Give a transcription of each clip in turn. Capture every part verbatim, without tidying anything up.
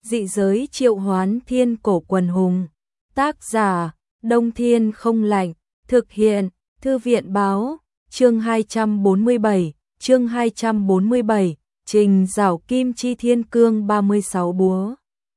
Dị giới triệu hoán thiên cổ quần hùng. Tác giả, Đông Thiên không lạnh. Thực hiện, Thư viện báo. Chương hai trăm bốn mươi bảy, chương hai trăm bốn mươi bảy, Trình Giảo Kim Chi Thiên Cương ba mươi sáu búa.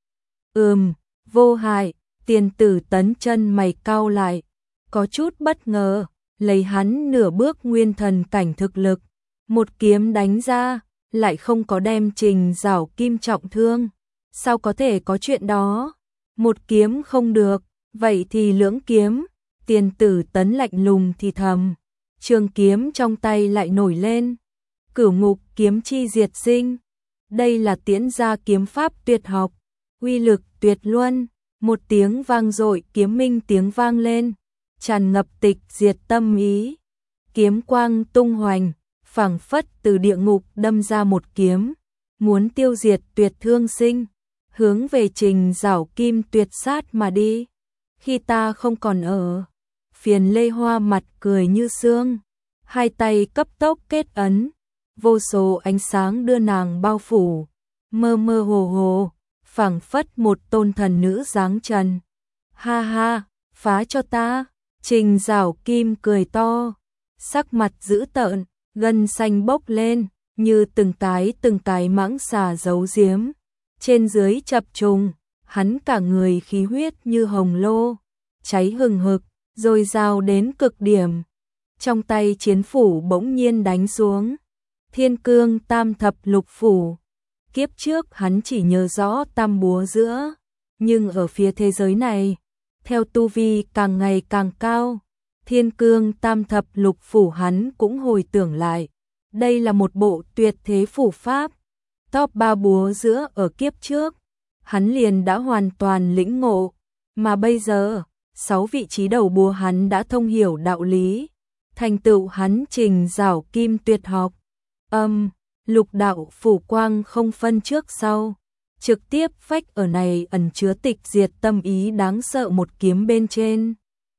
Ừm, vô hại. Tiền Tử Tấn chân mày cau lại, có chút bất ngờ, lấy hắn nửa bước nguyên thần cảnh thực lực, một kiếm đánh ra, lại không có đem Trình Giảo Kim trọng thương. Sao có thể có chuyện đó? Một kiếm không được, vậy thì lưỡng kiếm. Tiền Tử Tấn lạnh lùng thì thầm, trường kiếm trong tay lại nổi lên. Cửu Ngục Kiếm Chi Diệt Sinh. Đây là Tiễn gia kiếm pháp tuyệt học, uy lực tuyệt luân. Một tiếng vang dội, kiếm minh tiếng vang lên, tràn ngập tịch diệt tâm ý. Kiếm quang tung hoành, phảng phất từ địa ngục đâm ra một kiếm, muốn tiêu diệt Tuyệt Thương Sinh, hướng về Trình Giảo Kim tuyệt sát mà đi. Khi ta không còn ở, Phiền Lê Hoa mặt cười như sương, hai tay cấp tốc kết ấn, vô số ánh sáng đưa nàng bao phủ, mơ mơ hồ hồ, phảng phất một tôn thần nữ dáng trần. Ha ha, phá cho ta. Trình Giảo Kim cười to, sắc mặt dữ tợn, gân xanh bốc lên, như từng cái từng cái mãng xà giấu giếm. Trên dưới chập trùng, hắn cả người khí huyết như hồng lô, cháy hừng hực, dồi dào đến cực điểm. Trong tay chiến phủ bỗng nhiên đánh xuống, Thiên Cương Tam Thập Lục Phủ. Kiếp trước hắn chỉ nhớ rõ tam búa giữa, nhưng ở phía thế giới này, theo tu vi càng ngày càng cao, Thiên Cương Tam Thập Lục Phủ hắn cũng hồi tưởng lại. Đây là một bộ tuyệt thế phủ pháp, top ba búa giữa ở kiếp trước, hắn liền đã hoàn toàn lĩnh ngộ, mà bây giờ, sáu vị trí đầu búa hắn đã thông hiểu đạo lý, thành tựu hắn Trình Giảo Kim tuyệt học. Âm um, Lục đạo phủ quang không phân trước sau, trực tiếp phách ở này ẩn chứa tịch diệt tâm ý đáng sợ một kiếm bên trên.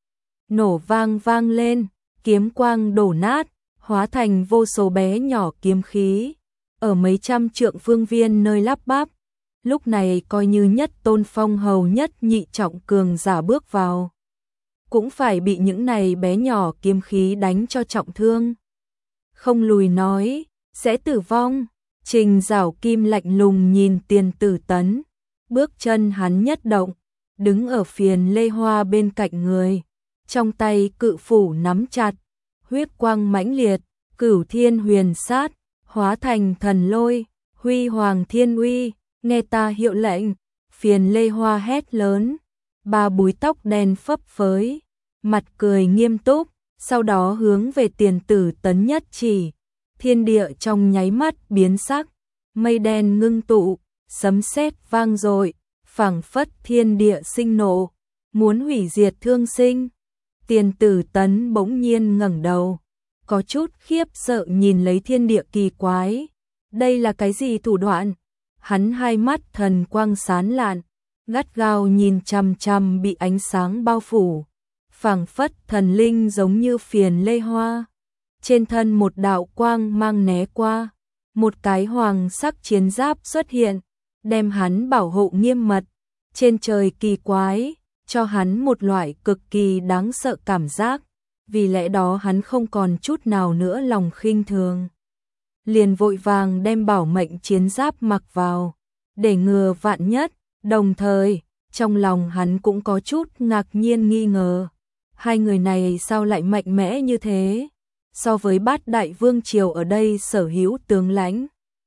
Nổ vang vang lên, kiếm quang đổ nát, hóa thành vô số bé nhỏ kiếm khí, ở mấy trăm trượng phương viên nơi lắp bắp. Lúc này coi như nhất tôn phong hầu nhất nhị trọng cường giả bước vào, cũng phải bị những này bé nhỏ kiếm khí đánh cho trọng thương. Không lùi nói, sẽ tử vong. Trình Giảo Kim lạnh lùng nhìn Tiền Tử Tấn, bước chân hắn nhất động, đứng ở Phiền Lê Hoa bên cạnh người, trong tay cự phủ nắm chặt, huyết quang mãnh liệt, Cửu Thiên Huyền Sát, hóa thành thần lôi, huy hoàng thiên uy, nghe ta hiệu lệnh. Phiền Lê Hoa hét lớn, ba búi tóc đen phấp phới, mặt cười nghiêm túc, sau đó hướng về Tiền Tử Tấn nhất chỉ. Thiên địa trong nháy mắt biến sắc, mây đen ngưng tụ, sấm sét vang dội, phảng phất thiên địa sinh nộ, muốn hủy diệt thương sinh. Tiền Tử Tấn bỗng nhiên ngẩng đầu, có chút khiếp sợ nhìn lấy thiên địa kỳ quái. Đây là cái gì thủ đoạn? Hắn hai mắt thần quang sáng lạn, gắt gao nhìn chằm chằm bị ánh sáng bao phủ, phảng phất thần linh giống như Phiền Lê Hoa. Trên thân một đạo quang mang né qua, một cái hoàng sắc chiến giáp xuất hiện, đem hắn bảo hộ nghiêm mật. Trên trời kỳ quái, cho hắn một loại cực kỳ đáng sợ cảm giác, vì lẽ đó hắn không còn chút nào nữa lòng khinh thường. Liền vội vàng đem bảo mệnh chiến giáp mặc vào, để ngừa vạn nhất, đồng thời, trong lòng hắn cũng có chút ngạc nhiên nghi ngờ. Hai người này sao lại mạnh mẽ như thế? So với Bát Đại Vương triều ở đây sở hữu tướng lãnh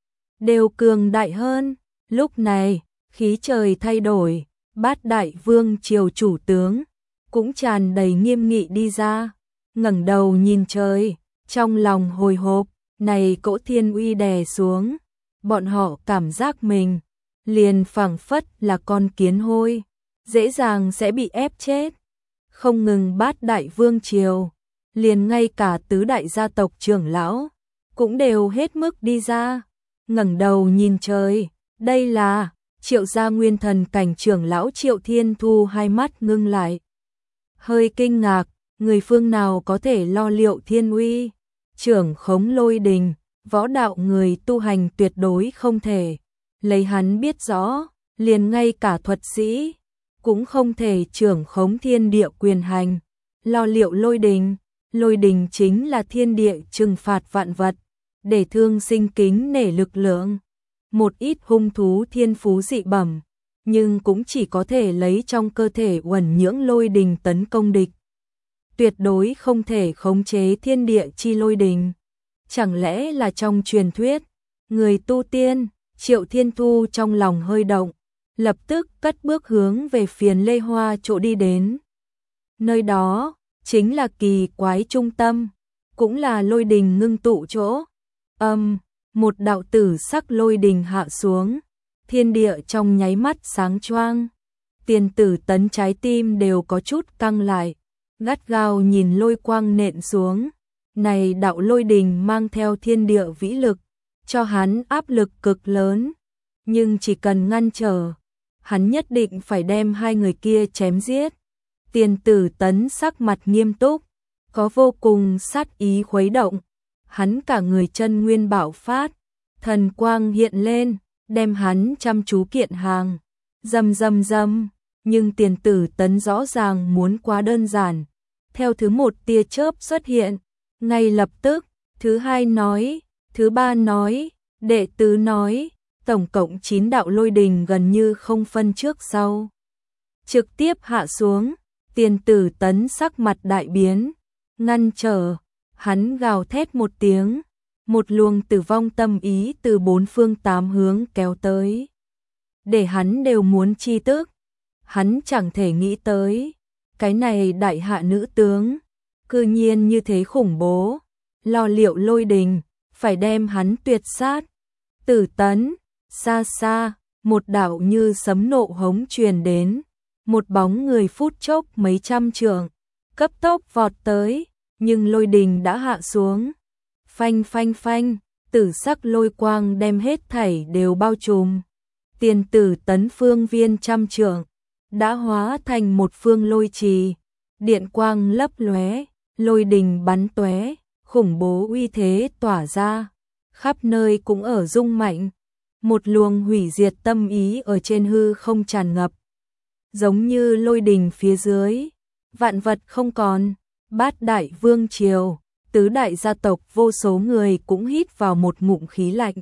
đều cường đại hơn. Lúc này, khí trời thay đổi, Bát Đại Vương triều chủ tướng cũng tràn đầy nghiêm nghị đi ra, ngẩng đầu nhìn trời, trong lòng hồi hộp, này cỗ thiên uy đè xuống, bọn họ cảm giác mình liền phảng phất là con kiến hôi, dễ dàng sẽ bị ép chết. Không ngừng Bát Đại Vương triều, liền ngay cả tứ đại gia tộc trưởng lão cũng đều hết mức đi ra, ngẩng đầu nhìn trời. Đây là Triệu gia nguyên thần cảnh trưởng lão Triệu Thiên Thu, hai mắt ngưng lại, hơi kinh ngạc, người phương nào có thể lo liệu thiên uy, trưởng khống lôi đình, võ đạo người tu hành tuyệt đối không thể. Lấy hắn biết rõ, liền ngay cả thuật sĩ cũng không thể trưởng khống thiên địa quyền hành, lo liệu lôi đình. Lôi đình chính là thiên địa trừng phạt vạn vật, để thương sinh kính nể lực lượng. Một ít hung thú thiên phú dị bẩm, nhưng cũng chỉ có thể lấy trong cơ thể uẩn nhưỡng lôi đình tấn công địch. Tuyệt đối không thể khống chế thiên địa chi lôi đình. Chẳng lẽ là trong truyền thuyết, người tu tiên? Triệu Thiên Thu trong lòng hơi động, lập tức cất bước hướng về Phiền Lê Hoa chỗ đi đến. Nơi đó chính là kỳ quái trung tâm, cũng là lôi đình ngưng tụ chỗ. Âm, một đạo tử sắc lôi đình hạ xuống, thiên địa trong nháy mắt sáng choang. Tiền Tử Tấn trái tim đều có chút căng lại, gắt gao nhìn lôi quang nện xuống. Này đạo lôi đình mang theo thiên địa vĩ lực, cho hắn áp lực cực lớn, nhưng chỉ cần ngăn trở, hắn nhất định phải đem hai người kia chém giết. Tiền Tử Tấn sắc mặt nghiêm túc, có vô cùng sát ý khuấy động, hắn cả người chân nguyên bạo phát, thần quang hiện lên, đem hắn chăm chú kiện hàng. Rầm rầm rầm, nhưng Tiền Tử Tấn rõ ràng muốn quá đơn giản. Theo thứ một tia chớp xuất hiện, ngay lập tức, thứ hai nói, thứ ba nói, đệ tứ nói, tổng cộng chín đạo lôi đình gần như không phân trước sau. Trực tiếp hạ xuống, Tiền Tử Tấn sắc mặt đại biến, ngăn trở, hắn gào thét một tiếng, một luồng tử vong tâm ý từ bốn phương tám hướng kéo tới. Để hắn đều muốn chi tức, hắn chẳng thể nghĩ tới, cái này đại hạ nữ tướng, cư nhiên như thế khủng bố, lo liệu lôi đình, phải đem hắn tuyệt sát. Tử Tấn, xa xa, một đạo như sấm nộ hống truyền đến, một bóng người phút chốc mấy trăm trượng, cấp tốc vọt tới, nhưng lôi đình đã hạ xuống. Phanh phanh phanh, tử sắc lôi quang đem hết thảy đều bao trùm. Tiền Tử Tấn phương viên trăm trượng, đã hóa thành một phương lôi trì, điện quang lấp lóe, lôi đình bắn tóe, khủng bố uy thế tỏa ra, khắp nơi cũng ở rung mạnh, một luồng hủy diệt tâm ý ở trên hư không tràn ngập, giống như lôi đình phía dưới, vạn vật không còn. Bát đại vương triều, tứ đại gia tộc vô số người cũng hít vào một ngụm khí lạnh.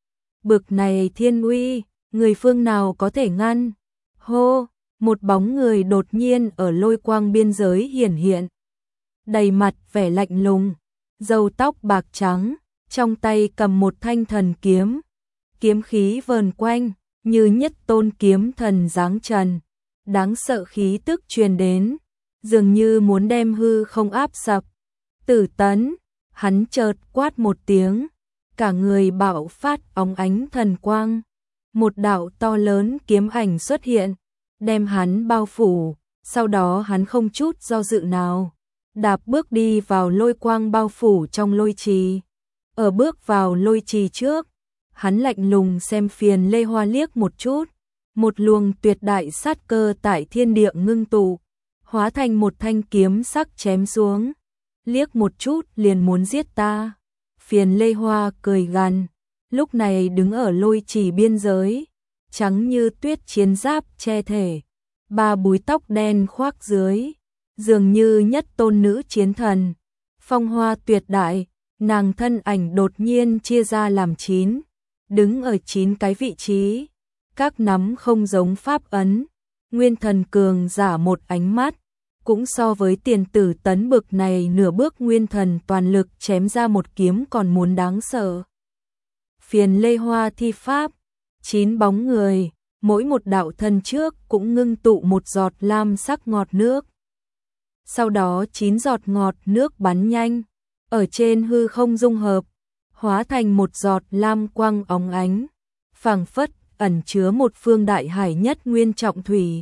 Bực này thiên uy, người phương nào có thể ngăn? Hô, một bóng người đột nhiên ở lôi quang biên giới hiển hiện. Đầy mặt vẻ lạnh lùng, râu tóc bạc trắng, trong tay cầm một thanh thần kiếm. Kiếm khí vờn quanh, như nhất tôn kiếm thần giáng trần. Đáng sợ khí tức truyền đến, dường như muốn đem hư không áp sập. Tử Tấn, hắn chợt quát một tiếng, cả người bạo phát óng ánh thần quang. Một đạo to lớn kiếm ảnh xuất hiện, đem hắn bao phủ, sau đó hắn không chút do dự nào, đạp bước đi vào lôi quang bao phủ trong lôi trì. Ở bước vào lôi trì trước, hắn lạnh lùng xem Phiền Lê Hoa liếc một chút, một luồng tuyệt đại sát cơ tại thiên địa ngưng tụ, hóa thành một thanh kiếm sắc chém xuống, liếc một chút liền muốn giết ta. Phiền Lê Hoa cười gằn, lúc này đứng ở lôi trì biên giới, trắng như tuyết chiến giáp che thể, ba búi tóc đen khoác dưới, dường như nhất tôn nữ chiến thần, phong hoa tuyệt đại. Nàng thân ảnh đột nhiên chia ra làm chín, đứng ở chín cái vị trí, các nắm không giống pháp ấn. Nguyên thần cường giả một ánh mắt, cũng so với Tiền Tử Tấn bực này nửa bước nguyên thần toàn lực chém ra một kiếm còn muốn đáng sợ. Phiền Lê Hoa thi pháp, chín bóng người, mỗi một đạo thân trước cũng ngưng tụ một giọt lam sắc ngọt nước. Sau đó chín giọt ngọt nước bắn nhanh, ở trên hư không dung hợp, hóa thành một giọt lam quang óng ánh, phảng phất ẩn chứa một phương đại hải nhất nguyên trọng thủy.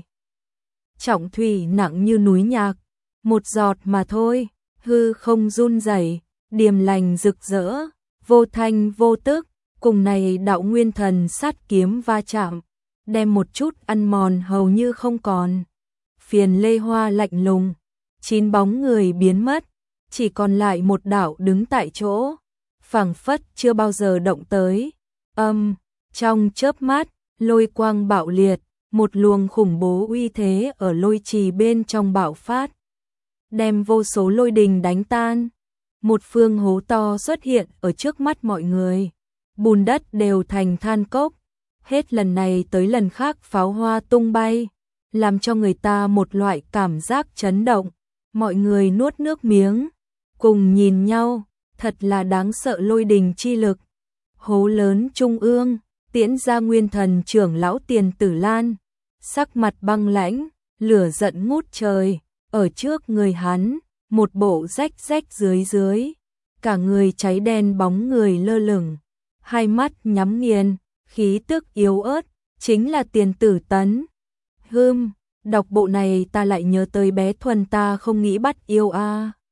Trọng thủy nặng như núi nhạc, một giọt mà thôi, hư không run rẩy, điềm lành rực rỡ, vô thanh vô tức, cùng này đạo nguyên thần sát kiếm va chạm, đem một chút ăn mòn hầu như không còn. Phiền Lê Hoa lạnh lùng, chín bóng người biến mất, chỉ còn lại một đạo đứng tại chỗ, phảng phất chưa bao giờ động tới. Âm, trong chớp mắt, lôi quang bạo liệt, một luồng khủng bố uy thế ở lôi trì bên trong bạo phát, đem vô số lôi đình đánh tan. Một phương hố to xuất hiện ở trước mắt mọi người, bùn đất đều thành than cốc, hết lần này tới lần khác pháo hoa tung bay, làm cho người ta một loại cảm giác chấn động. Mọi người nuốt nước miếng, cùng nhìn nhau, thật là đáng sợ lôi đình chi lực. Hố lớn trung ương, Tiễn Gia Nguyên Thần trưởng lão Tiền Tử Lan, sắc mặt băng lãnh, lửa giận ngút trời, ở trước người hắn, một bộ rách rách dưới dưới, cả người cháy đen bóng người lơ lửng, hai mắt nhắm nghiền, khí tức yếu ớt, chính là Tiền Tử Tấn. Hừm, đọc bộ này ta lại nhớ tới bé Thuần ta không nghĩ bắt yêu a. À.